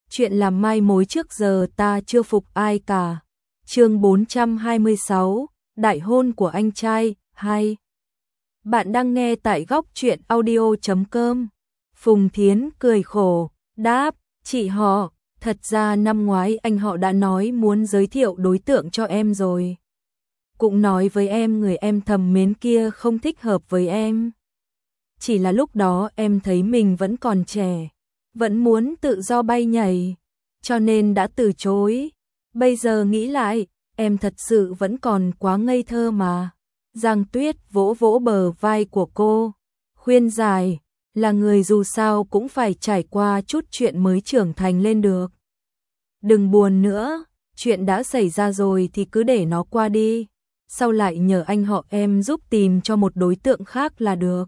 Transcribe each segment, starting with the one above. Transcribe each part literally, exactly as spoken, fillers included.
chuyện làm mai mối trước giờ ta chưa phục ai cả. Chương bốn trăm hai mươi sáu, đại hôn của anh trai, hai. Bạn đang nghe tại góc truyện audio chấm com. Phùng Thiến cười khổ, đáp, chị họ, thật ra năm ngoái anh họ đã nói muốn giới thiệu đối tượng cho em rồi. Cũng nói với em người em thầm mến kia không thích hợp với em. Chỉ là lúc đó em thấy mình vẫn còn trẻ, vẫn muốn tự do bay nhảy, cho nên đã từ chối. Bây giờ nghĩ lại, em thật sự vẫn còn quá ngây thơ mà. Giang Tuyết vỗ vỗ bờ vai của cô, khuyên giải, là người dù sao cũng phải trải qua chút chuyện mới trưởng thành lên được. Đừng buồn nữa, chuyện đã xảy ra rồi thì cứ để nó qua đi, sau lại nhờ anh họ em giúp tìm cho một đối tượng khác là được.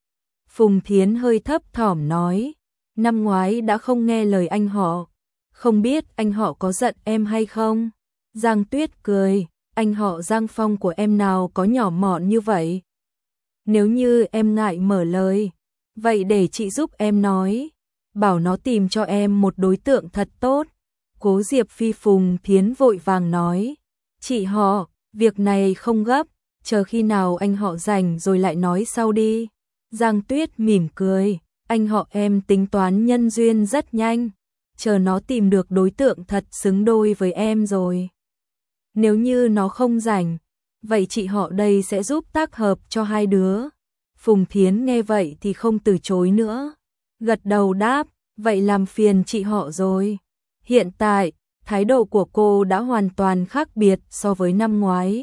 Phùng Thiến hơi thấp thỏm nói, năm ngoái đã không nghe lời anh họ, không biết anh họ có giận em hay không? Giang Tuyết cười, anh họ Giang Phong của em nào có nhỏ mọn như vậy? Nếu như em ngại mở lời, vậy để chị giúp em nói, bảo nó tìm cho em một đối tượng thật tốt. Cố Diệp Phi. Phùng Thiến vội vàng nói, chị họ, việc này không gấp, chờ khi nào anh họ rảnh rồi lại nói sau đi. Giang Tuyết mỉm cười, anh họ em tính toán nhân duyên rất nhanh, chờ nó tìm được đối tượng thật xứng đôi với em rồi. Nếu như nó không rảnh, vậy chị họ đây sẽ giúp tác hợp cho hai đứa. Phùng Thiến nghe vậy thì không từ chối nữa, gật đầu đáp, vậy làm phiền chị họ rồi. Hiện tại, thái độ của cô đã hoàn toàn khác biệt so với năm ngoái.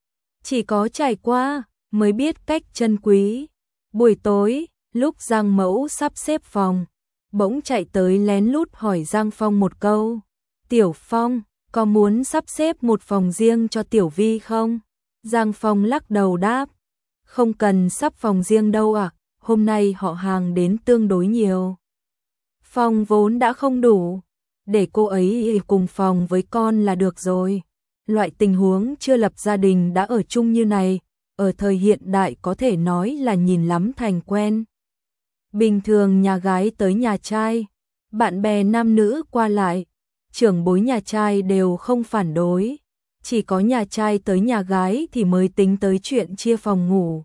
Chỉ có trải qua, mới biết cách trân quý. Buổi tối, lúc Giang Mẫu sắp xếp phòng, bỗng chạy tới lén lút hỏi Giang Phong một câu. Tiểu Phong, có muốn sắp xếp một phòng riêng cho Tiểu Vi không? Giang Phong lắc đầu đáp, không cần sắp phòng riêng đâu ạ, à, hôm nay họ hàng đến tương đối nhiều. Phòng vốn đã không đủ, để cô ấy cùng phòng với con là được rồi. Loại tình huống chưa lập gia đình đã ở chung như này, ở thời hiện đại có thể nói là nhìn lắm thành quen. Bình thường nhà gái tới nhà trai, bạn bè nam nữ qua lại, trưởng bối nhà trai đều không phản đối, chỉ có nhà trai tới nhà gái thì mới tính tới chuyện chia phòng ngủ.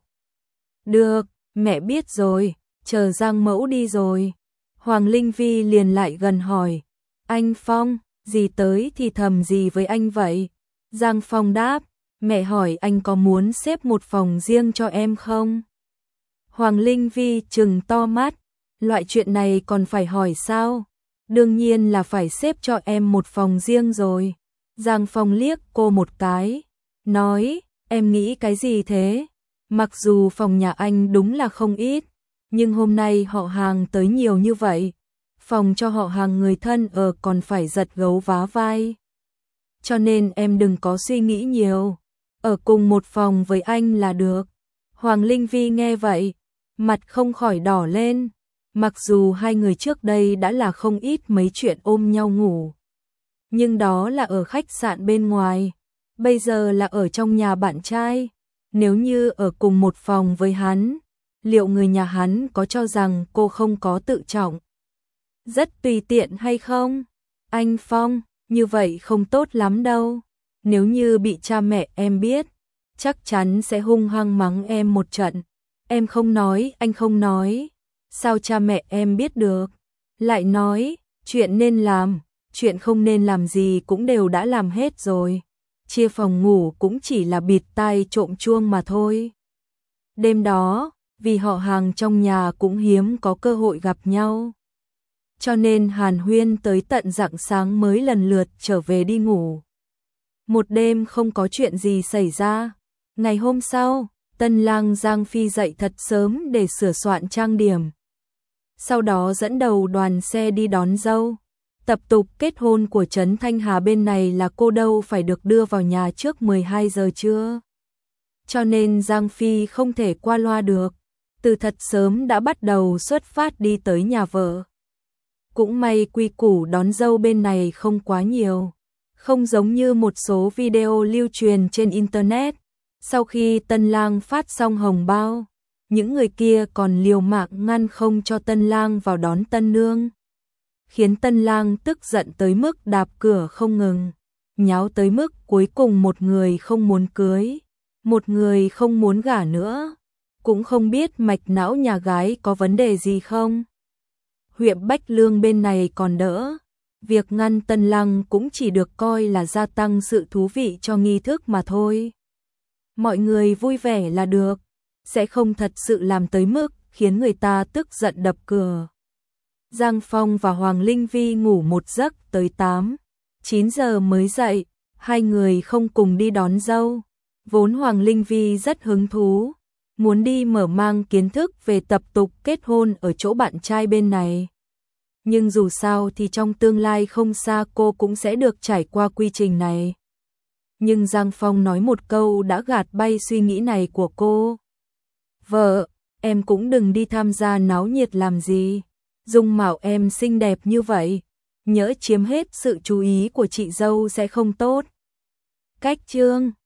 Được, mẹ biết rồi, chờ Giang Mẫu đi rồi. Hoàng Linh Vi liền lại gần hỏi, anh Phong, gì tới thì thầm gì với anh vậy? Giang Phong đáp, mẹ hỏi anh có muốn xếp một phòng riêng cho em không? Hoàng Linh Vi trừng to mắt, loại chuyện này còn phải hỏi sao? Đương nhiên là phải xếp cho em một phòng riêng rồi. Giang Phong liếc cô một cái, nói, em nghĩ cái gì thế? Mặc dù phòng nhà anh đúng là không ít, nhưng hôm nay họ hàng tới nhiều như vậy, phòng cho họ hàng người thân ở còn phải giật gấu vá vai. Cho nên em đừng có suy nghĩ nhiều, ở cùng một phòng với anh là được. Hoàng Linh Vi nghe vậy, mặt không khỏi đỏ lên, mặc dù hai người trước đây đã là không ít mấy chuyện ôm nhau ngủ. Nhưng đó là ở khách sạn bên ngoài, bây giờ là ở trong nhà bạn trai, nếu như ở cùng một phòng với hắn, liệu người nhà hắn có cho rằng cô không có tự trọng, rất tùy tiện hay không? Anh Phong, như vậy không tốt lắm đâu, nếu như bị cha mẹ em biết, chắc chắn sẽ hung hăng mắng em một trận. Em không nói, anh không nói, sao cha mẹ em biết được? Lại nói, chuyện nên làm, chuyện không nên làm gì cũng đều đã làm hết rồi. Chia phòng ngủ cũng chỉ là bịt tai trộm chuông mà thôi. Đêm đó, vì họ hàng trong nhà cũng hiếm có cơ hội gặp nhau, cho nên hàn huyên tới tận rạng sáng mới lần lượt trở về đi ngủ. Một đêm không có chuyện gì xảy ra. Ngày hôm sau, tân lang Giang Phi dậy thật sớm để sửa soạn trang điểm. Sau đó dẫn đầu đoàn xe đi đón dâu. Tập tục kết hôn của Trấn Thanh Hà bên này là cô dâu phải được đưa vào nhà trước mười hai giờ trưa. Cho nên Giang Phi không thể qua loa được, từ thật sớm đã bắt đầu xuất phát đi tới nhà vợ. Cũng may quy củ đón dâu bên này không quá nhiều, không giống như một số video lưu truyền trên internet. Sau khi tân lang phát xong hồng bao, những người kia còn liều mạng ngăn không cho tân lang vào đón tân nương. khiến tân lang tức giận tới mức đạp cửa không ngừng, nháo tới mức cuối cùng một người không muốn cưới, một người không muốn gả nữa, cũng không biết mạch não nhà gái có vấn đề gì không. Huyện Bách Lương bên này còn đỡ, việc ngăn tân lăng cũng chỉ được coi là gia tăng sự thú vị cho nghi thức mà thôi. Mọi người vui vẻ là được, sẽ không thật sự làm tới mức khiến người ta tức giận đập cửa. Giang Phong và Hoàng Linh Vi ngủ một giấc tới tám, chín giờ mới dậy, hai người không cùng đi đón dâu. Vốn Hoàng Linh Vi rất hứng thú, muốn đi mở mang kiến thức về tập tục kết hôn ở chỗ bạn trai bên này. Nhưng dù sao thì trong tương lai không xa cô cũng sẽ được trải qua quy trình này. Nhưng Giang Phong nói một câu đã gạt bay suy nghĩ này của cô. Vợ, em cũng đừng đi tham gia náo nhiệt làm gì. Dung mạo em xinh đẹp như vậy, nhỡ chiếm hết sự chú ý của chị dâu sẽ không tốt. Cách chương